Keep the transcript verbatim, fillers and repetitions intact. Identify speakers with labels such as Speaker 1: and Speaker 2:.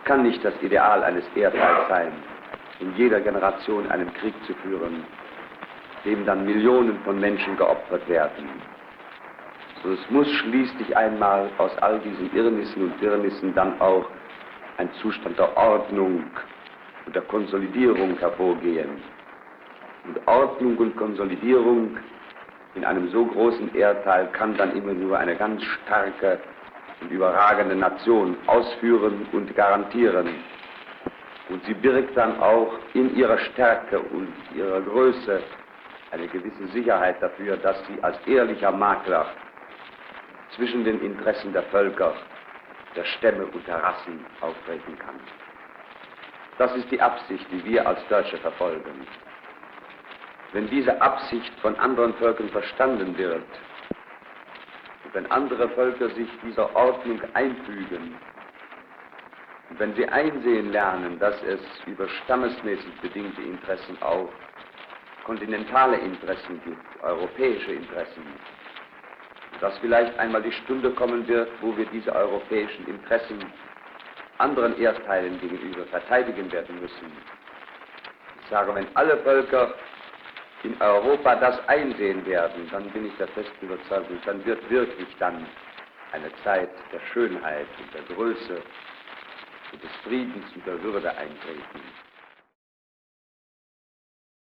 Speaker 1: kann nicht das Ideal eines Erdteils sein, in jeder Generation einen Krieg zu führen, dem dann Millionen von Menschen geopfert werden. So, es muss schließlich einmal aus all diesen Irrnissen und Wirrnissen dann auch ein Zustand der Ordnung und der Konsolidierung hervorgehen. Und Ordnung und Konsolidierung in einem so großen Erdteil kann dann immer nur eine ganz starke und überragende Nation ausführen und garantieren. Und sie birgt dann auch in ihrer Stärke und ihrer Größe eine gewisse Sicherheit dafür, dass sie als ehrlicher Makler zwischen den Interessen der Völker, der Stämme und der Rassen auftreten kann. Das ist die Absicht, die wir als Deutsche verfolgen. Wenn diese Absicht von anderen Völkern verstanden wird, und wenn andere Völker sich dieser Ordnung einfügen, und wenn sie einsehen lernen, dass es über stammesmäßig bedingte Interessen auch kontinentale Interessen gibt, europäische Interessen, dass vielleicht einmal die Stunde kommen wird, wo wir diese europäischen Interessen anderen Erdteilen gegenüber verteidigen werden müssen. Ich sage, wenn alle Völker in Europa das einsehen werden, dann bin ich der festen Überzeugung, dann wird wirklich dann eine Zeit der Schönheit und der Größe und des Friedens und der Würde eintreten.